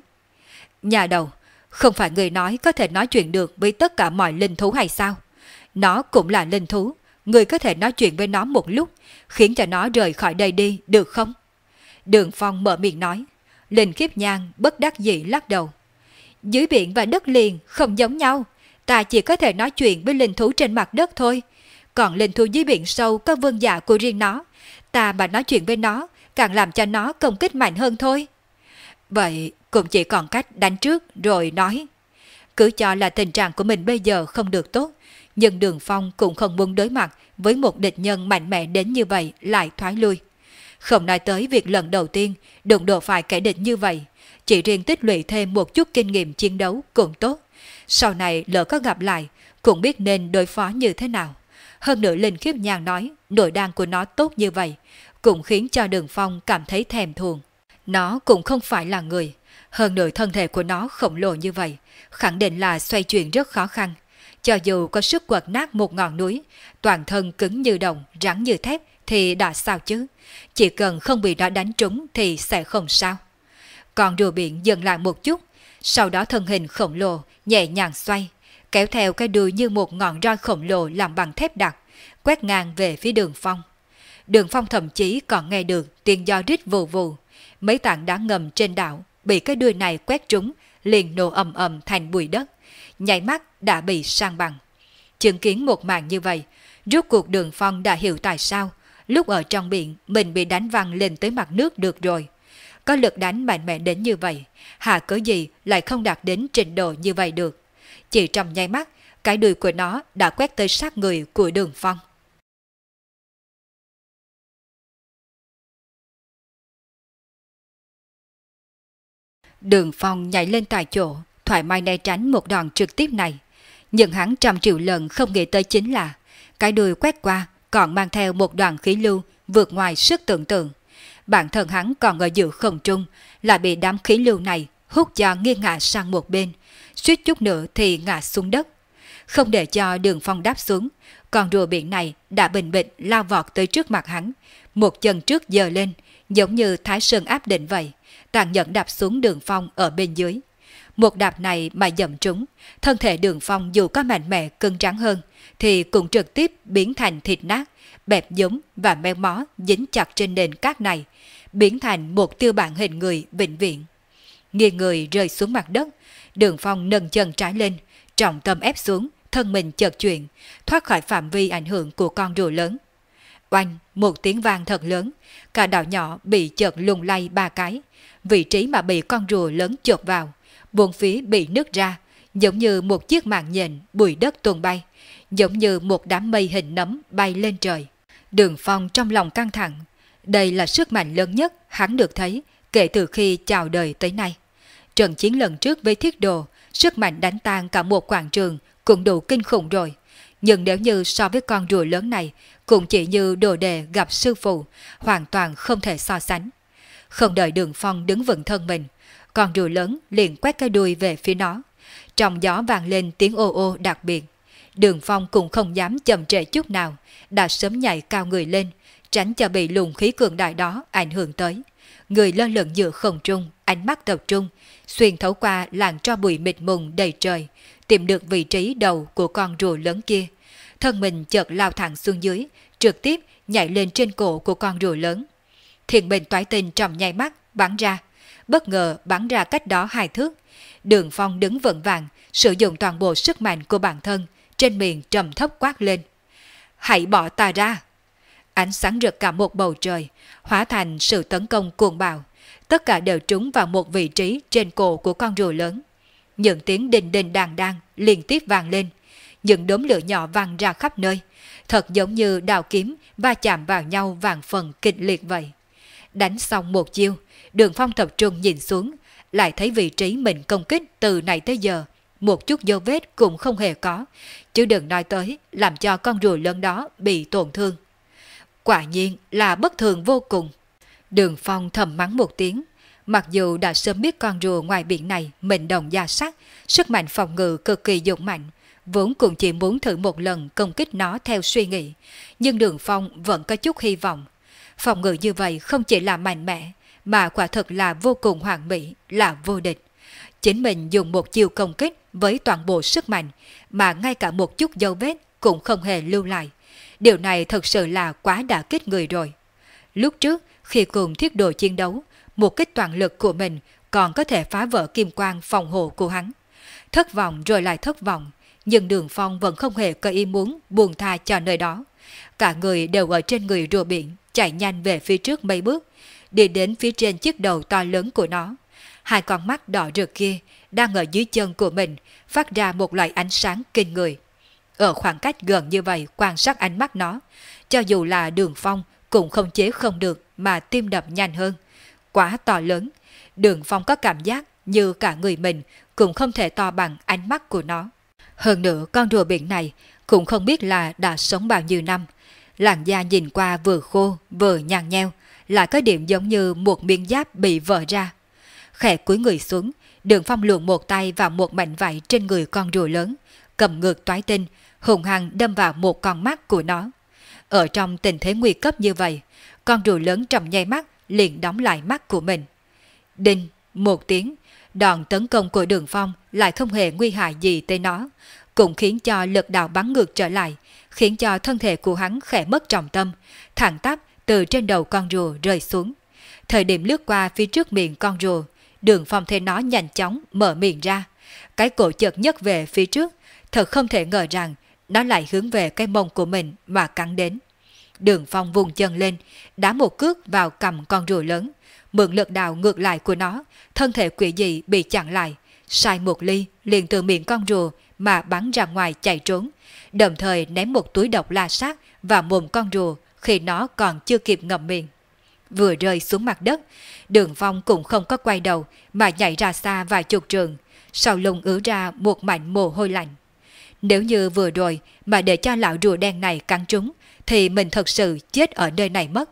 Nhà đầu, không phải người nói có thể nói chuyện được với tất cả mọi linh thú hay sao? Nó cũng là linh thú, người có thể nói chuyện với nó một lúc, khiến cho nó rời khỏi đây đi, được không? Đường Phong mở miệng nói. Linh Khiếp Nhan bất đắc dĩ lắc đầu. Dưới biển và đất liền không giống nhau, ta chỉ có thể nói chuyện với linh thú trên mặt đất thôi. Còn linh thú dưới biển sâu có vương giả của riêng nó, ta mà nói chuyện với nó càng làm cho nó công kích mạnh hơn thôi. Vậy cũng chỉ còn cách đánh trước rồi nói. Cứ cho là tình trạng của mình bây giờ không được tốt, nhưng Đường Phong cũng không muốn đối mặt với một địch nhân mạnh mẽ đến như vậy lại thoái lui. Không nói tới việc lần đầu tiên đụng độ phải kẻ địch như vậy, chỉ riêng tích lũy thêm một chút kinh nghiệm chiến đấu cũng tốt. Sau này lỡ có gặp lại, cũng biết nên đối phó như thế nào. Hơn nữa Linh Khiếp Nhan nói nội đan của nó tốt như vậy, cũng khiến cho Đường Phong cảm thấy thèm thuồng. Nó cũng không phải là người, hơn nữa thân thể của nó khổng lồ như vậy, khẳng định là xoay chuyển rất khó khăn. Cho dù có sức quật nát một ngọn núi, toàn thân cứng như đồng, rắn như thép thì đã sao chứ, chỉ cần không bị nó đánh trúng thì sẽ không sao. Còn rùa biển dừng lại một chút, sau đó thân hình khổng lồ nhẹ nhàng xoay, kéo theo cái đuôi như một ngọn roi khổng lồ làm bằng thép đặc, quét ngang về phía Đường Phong. Đường Phong thậm chí còn nghe được tiếng gió rít vù vù, mấy tảng đá ngầm trên đảo bị cái đuôi này quét trúng, liền nổ ầm ầm thành bụi đất, nháy mắt đã bị san bằng. Chứng kiến một màn như vậy, rốt cuộc Đường Phong đã hiểu tại sao lúc ở trong biển mình bị đánh văng lên tới mặt nước được rồi. Có lực đánh mạnh mẽ đến như vậy, hà cớ gì lại không đạt đến trình độ như vậy được. Chỉ trong nháy mắt, cái đuôi của nó đã quét tới sát người của Đường Phong. Đường Phong nhảy lên tại chỗ, thoải mái né tránh một đòn trực tiếp này. Nhưng hắn trăm triệu lần không nghĩ tới chính là cái đuôi quét qua còn mang theo một đoàn khí lưu vượt ngoài sức tưởng tượng. Bản thân hắn còn ở giữa không trung, lại bị đám khí lưu này hút cho nghiêng ngả sang một bên, suýt chút nữa thì ngã xuống đất. Không để cho Đường Phong đáp xuống, con rùa biển này đã bình bịch lao vọt tới trước mặt hắn, một chân trước giơ lên, giống như Thái Sơn áp định vậy, tàn nhẫn đạp xuống Đường Phong ở bên dưới. Một đạp này mà dậm trúng, thân thể Đường Phong dù có mạnh mẽ cứng rắn hơn, thì cũng trực tiếp biến thành thịt nát, bẹp giống và méo mó dính chặt trên nền cát này, biến thành một tiêu bản hình người vĩnh viễn. Nghiêng người rơi xuống mặt đất, Đường Phong nâng chân trái lên, trọng tâm ép xuống, thân mình chợt chuyển, thoát khỏi phạm vi ảnh hưởng của con rùa lớn. Oanh, một tiếng vang thật lớn, cả đảo nhỏ bị chợt lung lay ba cái, vị trí mà bị con rùa lớn chộp vào, bốn phía bị nứt ra, giống như một chiếc mạng nhện bụi đất tuôn bay, giống như một đám mây hình nấm bay lên trời. Đường Phong trong lòng căng thẳng, đây là sức mạnh lớn nhất hắn được thấy kể từ khi chào đời tới nay. Trận chiến lần trước với Thiết Đồ, sức mạnh đánh tan cả một quảng trường cũng đủ kinh khủng rồi. Nhưng nếu như so với con rùa lớn này, cũng chỉ như đồ đề gặp sư phụ, hoàn toàn không thể so sánh. Không đợi Đường Phong đứng vững thân mình, con rùa lớn liền quét cái đuôi về phía nó. Trong gió vang lên tiếng ô ô đặc biệt. Đường Phong cũng không dám chậm trễ chút nào, đã sớm nhảy cao người lên, tránh cho bị luồng khí cường đại đó ảnh hưởng tới. Người lơ lửng giữa không trung, ánh mắt tập trung, xuyên thấu qua làn tro bụi mịt mùng đầy trời, tìm được vị trí đầu của con rùa lớn kia. Thân mình chợt lao thẳng xuống dưới, trực tiếp nhảy lên trên cổ của con rùa lớn. Thiền bình toái tinh trong nháy mắt bắn ra, bất ngờ bắn ra cách đó hai thước. Đường Phong đứng vững vàng, sử dụng toàn bộ sức mạnh của bản thân, trên miệng trầm thấp quát lên: "Hãy bỏ ta ra!" Ánh sáng rực cả một bầu trời, hóa thành sự tấn công cuồng bạo. Tất cả đều trúng vào một vị trí trên cổ của con rùa lớn. Những tiếng đình đình đàn đàn liên tiếp vang lên, những đốm lửa nhỏ văng ra khắp nơi, thật giống như đao kiếm va chạm vào nhau vàng phần kịch liệt vậy. Đánh xong một chiêu, Đường Phong tập trung nhìn xuống, lại thấy vị trí mình công kích từ này tới giờ, một chút dấu vết cũng không hề có, chứ đừng nói tới làm cho con rùa lớn đó bị tổn thương. Quả nhiên là bất thường vô cùng. Đường Phong thầm mắng một tiếng, mặc dù đã sớm biết con rùa ngoài biển này mệnh đồng da sắt, sức mạnh phòng ngự cực kỳ dũng mạnh, vốn cũng chỉ muốn thử một lần công kích nó theo suy nghĩ, nhưng Đường Phong vẫn có chút hy vọng. Phòng ngự như vậy không chỉ là mạnh mẽ, mà quả thực là vô cùng hoàn mỹ, là vô địch. Chính mình dùng một chiêu công kích với toàn bộ sức mạnh, mà ngay cả một chút dấu vết cũng không hề lưu lại. Điều này thật sự là quá đả kích người rồi. Lúc trước, khi cùng Thiết Đồ chiến đấu, một kích toàn lực của mình còn có thể phá vỡ kim quang phòng hộ của hắn. Thất vọng rồi lại thất vọng, nhưng Đường Phong vẫn không hề có ý muốn buông tha cho nơi đó. Cả người đều ở trên người rùa biển, chạy nhanh về phía trước mấy bước, đi đến phía trên chiếc đầu to lớn của nó. Hai con mắt đỏ rực kia đang ở dưới chân của mình, phát ra một loại ánh sáng kinh người. Ở khoảng cách gần như vậy quan sát ánh mắt nó, cho dù là Đường Phong cũng không chế không được mà tim đập nhanh hơn. Quá to lớn, Đường Phong có cảm giác như cả người mình cũng không thể to bằng ánh mắt của nó. Hơn nữa con rùa biển này cũng không biết là đã sống bao nhiêu năm. Làn da nhìn qua vừa khô vừa nhăn nheo, lại có điểm giống như một miếng giáp bị vỡ ra. Khẽ cúi người xuống, Đường Phong luồn một tay vào một mảnh vải trên người con rùa lớn, cầm ngược toái tinh, hùng hăng đâm vào một con mắt của nó. Ở trong tình thế nguy cấp như vậy, con rùa lớn trong nháy mắt liền đóng lại mắt của mình. Đinh, một tiếng, đòn tấn công của Đường Phong lại không hề nguy hại gì tới nó, cũng khiến cho lực đạo bắn ngược trở lại, khiến cho thân thể của hắn khẽ mất trọng tâm, thẳng tắp từ trên đầu con rùa rơi xuống. Thời điểm lướt qua phía trước miệng con rùa, Đường Phong thấy nó nhanh chóng mở miệng ra, cái cổ chợt nhấc về phía trước, thật không thể ngờ rằng nó lại hướng về cái mông của mình mà cắn đến. Đường Phong vùng chân lên, đá một cước vào cằm con rùa lớn, mượn lực đạo ngược lại của nó, thân thể quỷ dị bị chặn lại, sai một ly liền từ miệng con rùa mà bắn ra ngoài chạy trốn, đồng thời ném một túi độc la sát vào mồm con rùa khi nó còn chưa kịp ngậm miệng. Vừa rơi xuống mặt đất, Đường Phong cũng không có quay đầu mà nhảy ra xa vài chục trường, sau lưng ứa ra một mảnh mồ hôi lạnh. Nếu như vừa rồi mà để cho lão rùa đen này cắn trúng, thì mình thật sự chết ở nơi này mất.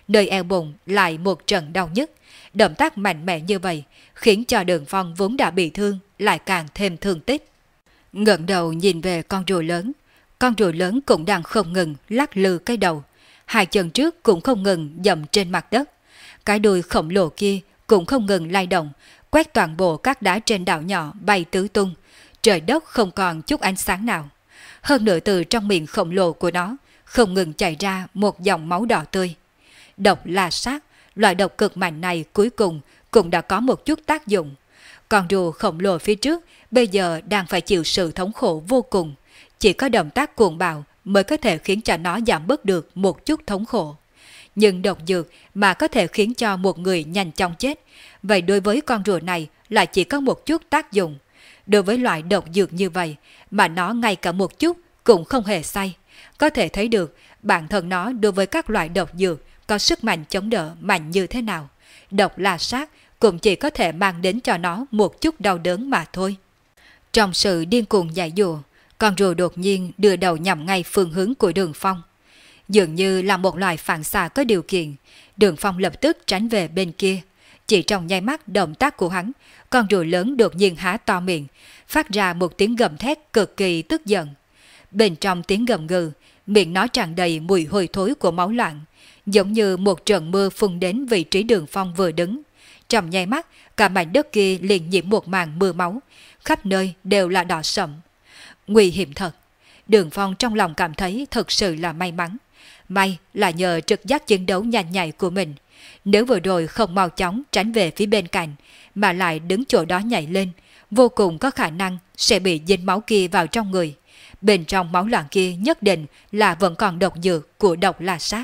nơi eo bụng lại một trận đau nhức. Động tác mạnh mẽ như vậy khiến cho Đường Phong vốn đã bị thương lại càng thêm thương tích. Ngẩng đầu nhìn về con rùa lớn, con rùa lớn cũng đang không ngừng lắc lư cái đầu, hai chân trước cũng không ngừng dậm trên mặt đất, cái đuôi khổng lồ kia cũng không ngừng lay động, quét toàn bộ các đá trên đảo nhỏ bay tứ tung, trời đất không còn chút ánh sáng nào. Hơn nữa từ trong miệng khổng lồ của nó không ngừng chảy ra một dòng máu đỏ tươi. Độc la sát, loại độc cực mạnh này cuối cùng cũng đã có một chút tác dụng. Con rùa khổng lồ phía trước bây giờ đang phải chịu sự thống khổ vô cùng, chỉ có động tác cuồng bạo mới có thể khiến cho nó giảm bớt được một chút thống khổ. Nhưng độc dược mà có thể khiến cho một người nhanh chóng chết, vậy đối với con rùa này lại chỉ có một chút tác dụng. Đối với loại độc dược như vậy mà nó ngay cả một chút cũng không hề say, có thể thấy được bản thân nó đối với các loại độc dược có sức mạnh chống đỡ mạnh như thế nào. Độc la sát cũng chỉ có thể mang đến cho nó một chút đau đớn mà thôi. Trong sự điên cuồng dãy dụa, con rùa đột nhiên đưa đầu nhằm ngay phương hướng của Đường Phong. Dường như là một loại phản xạ có điều kiện, Đường Phong lập tức tránh về bên kia. Chỉ trong nháy mắt động tác của hắn, con rùa lớn đột nhiên há to miệng, phát ra một tiếng gầm thét cực kỳ tức giận. Bên trong tiếng gầm gừ, miệng nó tràn đầy mùi hôi thối của máu loạn, giống như một trận mưa phun đến vị trí Đường Phong vừa đứng. Trong nháy mắt, cả mảnh đất kia liền nhiễm một màn mưa máu, khắp nơi đều là đỏ sậm. Nguy hiểm thật. Đường Phong trong lòng cảm thấy thật sự là may mắn. May là nhờ trực giác chiến đấu nhanh nhạy của mình. Nếu vừa rồi không mau chóng tránh về phía bên cạnh, mà lại đứng chỗ đó nhảy lên, vô cùng có khả năng sẽ bị dính máu kia vào trong người. Bên trong máu loạn kia nhất định là vẫn còn độc dược của độc la sát.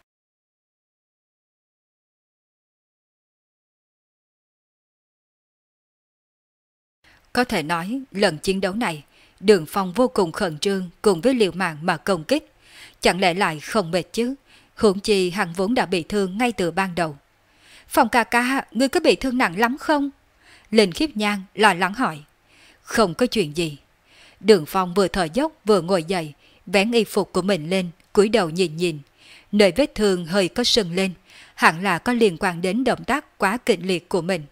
Có thể nói, lần chiến đấu này, Đường Phong vô cùng khẩn trương cùng với liều mạng mà công kích. Chẳng lẽ lại không mệt chứ? Huống chi hắn vốn đã bị thương ngay từ ban đầu. Phong ca ca, ngươi có bị thương nặng lắm không? Linh Khiếp Nhan lo lắng hỏi. Không có chuyện gì. Đường Phong vừa thở dốc vừa ngồi dậy, vén y phục của mình lên, cúi đầu nhìn nhìn. Nơi vết thương hơi có sưng lên, hẳn là có liên quan đến động tác quá kịch liệt của mình.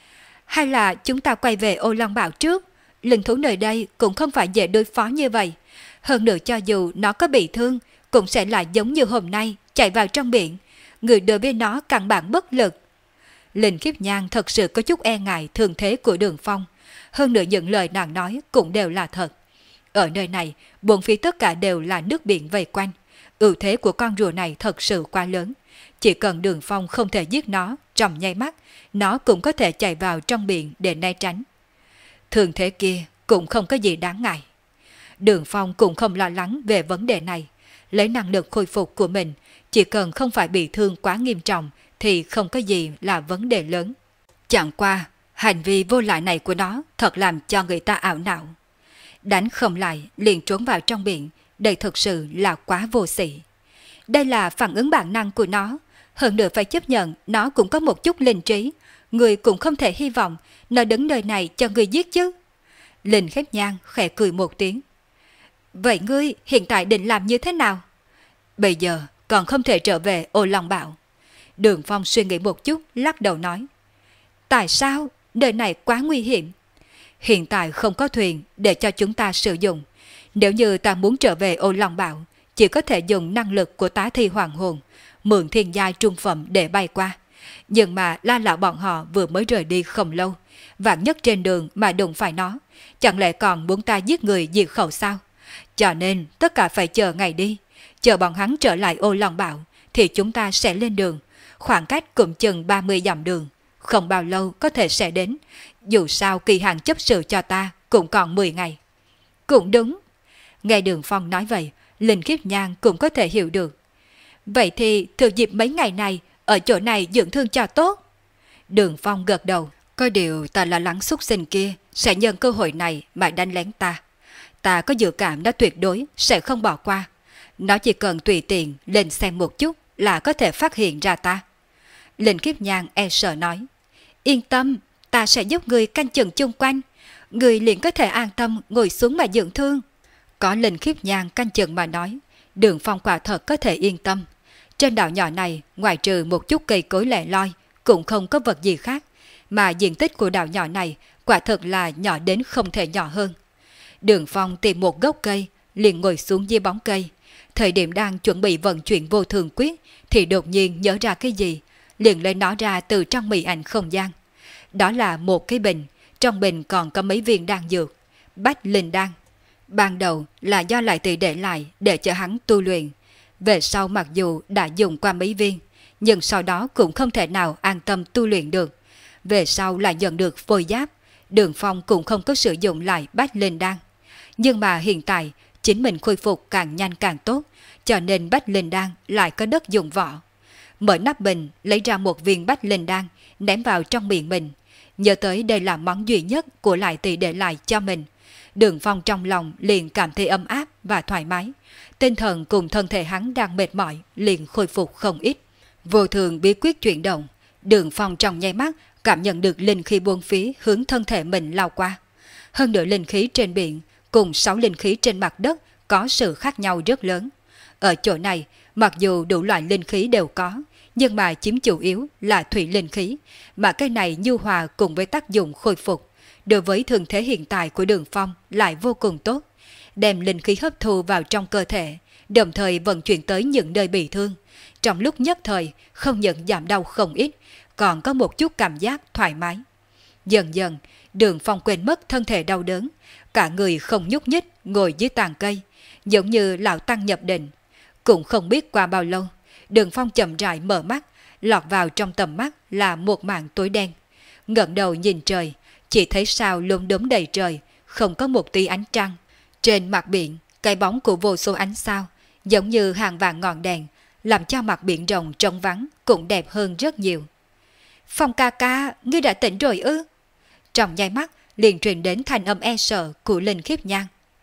Hay là chúng ta quay về Ô Long Bảo trước? Linh thú nơi đây cũng không phải dễ đối phó như vậy. Hơn nữa cho dù nó có bị thương, cũng sẽ lại giống như hôm nay, chạy vào trong biển. Người đối với nó căn bản bất lực. Linh Khiếp Nhan thật sự có chút e ngại thương thế của Đường Phong. Hơn nữa những lời nàng nói cũng đều là thật. Ở nơi này, bốn phía tất cả đều là nước biển vây quanh. Ưu thế của con rùa này thật sự quá lớn. Chỉ cần Đường Phong không thể giết nó, trong nháy mắt, nó cũng có thể chạy vào trong biển để né tránh. Thường thế kia cũng không có gì đáng ngại. Đường Phong cũng không lo lắng về vấn đề này. Lấy năng lực khôi phục của mình, chỉ cần không phải bị thương quá nghiêm trọng thì không có gì là vấn đề lớn. Chẳng qua, hành vi vô lại này của nó thật làm cho người ta ảo não. Đánh không lại liền trốn vào trong biển, đây thực sự là quá vô sỉ. Đây là phản ứng bản năng của nó, hơn nữa phải chấp nhận nó cũng có một chút linh trí. Người cũng không thể hy vọng nó đứng nơi này cho người giết chứ. Linh Khiếp Nhan khẽ cười một tiếng. Vậy ngươi hiện tại định làm như thế nào? Bây giờ còn không thể trở về Ô Long Bảo. Đường Phong suy nghĩ một chút, lắc đầu nói. Tại sao? Nơi này quá nguy hiểm. Hiện tại không có thuyền để cho chúng ta sử dụng. Nếu như ta muốn trở về Ô Long Bảo, chỉ có thể dùng năng lực của tá thi hoàng hồn, mượn thiên giai trung phẩm để bay qua. Nhưng mà La lão bọn họ vừa mới rời đi không lâu, vạn nhất trên đường mà đụng phải nó, chẳng lẽ còn muốn ta giết người diệt khẩu sao? Cho nên tất cả phải chờ ngày đi, chờ bọn hắn trở lại Ô Long Bảo thì chúng ta sẽ lên đường, khoảng cách cũng chừng ba mươi dặm đường, không bao lâu có thể sẽ đến, dù sao kỳ hạn chấp sự cho ta cũng còn mười ngày. Cũng đúng. Nghe Đường Phong nói vậy, Linh Khiếp Nhan cũng có thể hiểu được. Vậy thì thừa dịp mấy ngày này ở chỗ này dưỡng thương cho tốt. Đường Phong gật đầu. Có điều ta lo lắng xúc sinh kia sẽ nhân cơ hội này mà đánh lén ta. Ta có dự cảm nó tuyệt đối sẽ không bỏ qua. Nó chỉ cần tùy tiện lên xem một chút là có thể phát hiện ra ta. Linh Khiếp Nhan e sợ nói. Yên tâm, ta sẽ giúp người canh chừng chung quanh. Người liền có thể an tâm ngồi xuống mà dưỡng thương. Có Linh Khiếp Nhan canh chừng mà nói, Đường Phong quả thật có thể yên tâm. Trên đảo nhỏ này, ngoài trừ một chút cây cối lẻ loi, cũng không có vật gì khác, mà diện tích của đảo nhỏ này quả thực là nhỏ đến không thể nhỏ hơn. Đường Phong tìm một gốc cây, liền ngồi xuống dưới bóng cây. Thời điểm đang chuẩn bị vận chuyển vô thường quyết, thì đột nhiên nhớ ra cái gì, liền lấy nó ra từ trong mị ảnh không gian. Đó là một cái bình, trong bình còn có mấy viên đan dược, bách linh đan. Ban đầu là do lại tỷ để lại để cho hắn tu luyện. Về sau mặc dù đã dùng qua mấy viên, nhưng sau đó cũng không thể nào an tâm tu luyện được. Về sau lại nhận được phôi giáp, Đường Phong cũng không có sử dụng lại bách linh đan. Nhưng mà hiện tại, chính mình khôi phục càng nhanh càng tốt, cho nên bách linh đan lại có đất dụng võ. Mở nắp bình, lấy ra một viên bách linh đan, ném vào trong miệng mình. Nhớ tới đây là món duy nhất của lại tỷ để lại cho mình. Đường Phong trong lòng liền cảm thấy ấm áp và thoải mái. Tinh thần cùng thân thể hắn đang mệt mỏi liền khôi phục không ít. Vô thường bí quyết chuyển động, Đường Phong trong nháy mắt cảm nhận được linh khí buông phí hướng thân thể mình lao qua. Hơn nữa linh khí trên biển cùng sáu linh khí trên mặt đất có sự khác nhau rất lớn. Ở chỗ này, mặc dù đủ loại linh khí đều có, nhưng mà chiếm chủ yếu là thủy linh khí, mà cái này nhu hòa cùng với tác dụng khôi phục, đối với thường thế hiện tại của Đường Phong lại vô cùng tốt, đem linh khí hấp thu vào trong cơ thể, đồng thời vận chuyển tới những nơi bị thương. Trong lúc nhất thời, không những giảm đau không ít, còn có một chút cảm giác thoải mái. Dần dần, Đường Phong quên mất thân thể đau đớn, cả người không nhúc nhích ngồi dưới tàn cây, giống như lão tăng nhập định. Cũng không biết qua bao lâu, Đường Phong chậm rãi mở mắt, lọt vào trong tầm mắt là một mảng tối đen. Ngẩng đầu nhìn trời, chỉ thấy sao lốm đốm đầy trời, không có một tí ánh trăng. Trên mặt biển, cái bóng của vô số ánh sao, giống như hàng vạn ngọn đèn, làm cho mặt biển rộng trống vắng cũng đẹp hơn rất nhiều. Phong ca ca, ngươi đã tỉnh rồi ư? Trong nháy mắt liền truyền đến thanh âm e sợ của Linh Khiếp Nhan.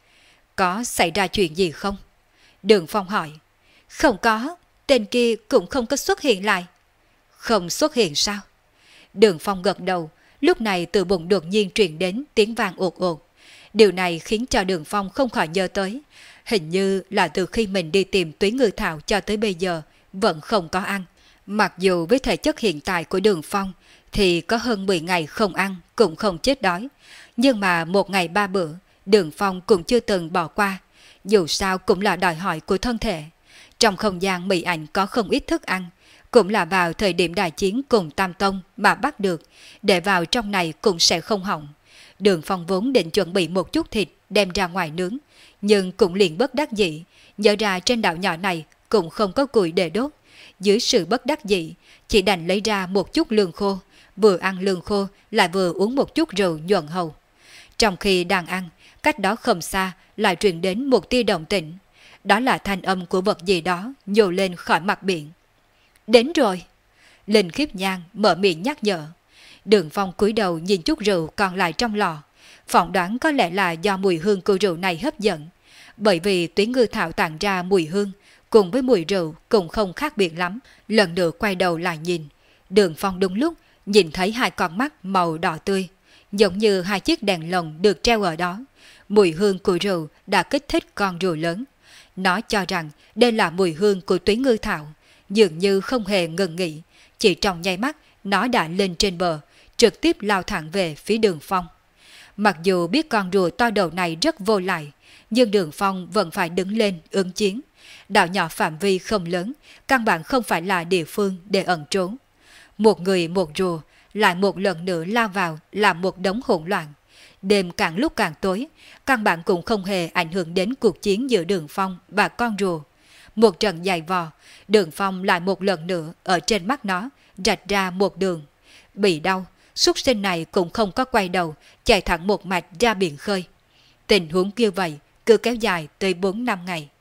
Có xảy ra chuyện gì không? Đường Phong hỏi. Không có, tên kia cũng không có xuất hiện lại. Không xuất hiện sao? Đường Phong gật đầu, lúc này từ bụng đột nhiên truyền đến tiếng vang ột ột. Điều này khiến cho Đường Phong không khỏi nhớ tới, hình như là từ khi mình đi tìm Tuyến Ngư Thảo cho tới bây giờ vẫn không có ăn. Mặc dù với thể chất hiện tại của Đường Phong thì có hơn mười ngày không ăn cũng không chết đói, nhưng mà một ngày ba bữa Đường Phong cũng chưa từng bỏ qua, dù sao cũng là đòi hỏi của thân thể. Trong không gian mị ảnh có không ít thức ăn, cũng là vào thời điểm đại chiến cùng Tam Tông mà bắt được, để vào trong này cũng sẽ không hỏng. Đường Phong vốn định chuẩn bị một chút thịt đem ra ngoài nướng, nhưng cũng liền bất đắc dĩ, nhớ ra trên đảo nhỏ này cũng không có củi để đốt. Dưới sự bất đắc dĩ, chỉ đành lấy ra một chút lương khô, vừa ăn lương khô lại vừa uống một chút rượu nhuận hầu. Trong khi đang ăn, cách đó không xa lại truyền đến một tia động tĩnh. Đó là thanh âm của vật gì đó nhô lên khỏi mặt biển. Đến rồi! Linh Khiếp Nhan mở miệng nhắc nhở. Đường Phong cúi đầu nhìn chút rượu còn lại trong lò, phỏng đoán có lẽ là do mùi hương của rượu này hấp dẫn, bởi vì Tuyến Ngư Thảo tản ra mùi hương cùng với mùi rượu cũng không khác biệt lắm. Lần nữa quay đầu lại nhìn, Đường Phong đúng lúc nhìn thấy hai con mắt màu đỏ tươi, giống như hai chiếc đèn lồng được treo ở đó. Mùi hương của rượu đã kích thích con rùa lớn. Nó cho rằng đây là mùi hương của Tuyến Ngư Thảo, dường như không hề ngừng nghỉ. Chỉ trong nháy mắt, nó đã lên trên bờ, trực tiếp lao thẳng về phía Đường Phong. Mặc dù biết con rùa to đầu này rất vô lại, nhưng Đường Phong vẫn phải đứng lên ứng chiến. Đảo nhỏ phạm vi không lớn, căn bản không phải là địa phương để ẩn trốn. Một người một rùa lại một lần nữa lao vào làm một đống hỗn loạn. Đêm càng lúc càng tối, căn bản cũng không hề ảnh hưởng đến cuộc chiến giữa Đường Phong và con rùa. Một trận dài vò, Đường Phong lại một lần nữa ở trên mắt nó rạch ra một đường. Bị đau, súc sinh này cũng không có quay đầu, chạy thẳng một mạch ra biển khơi. Tình huống như vậy cứ kéo dài tới bốn năm ngày.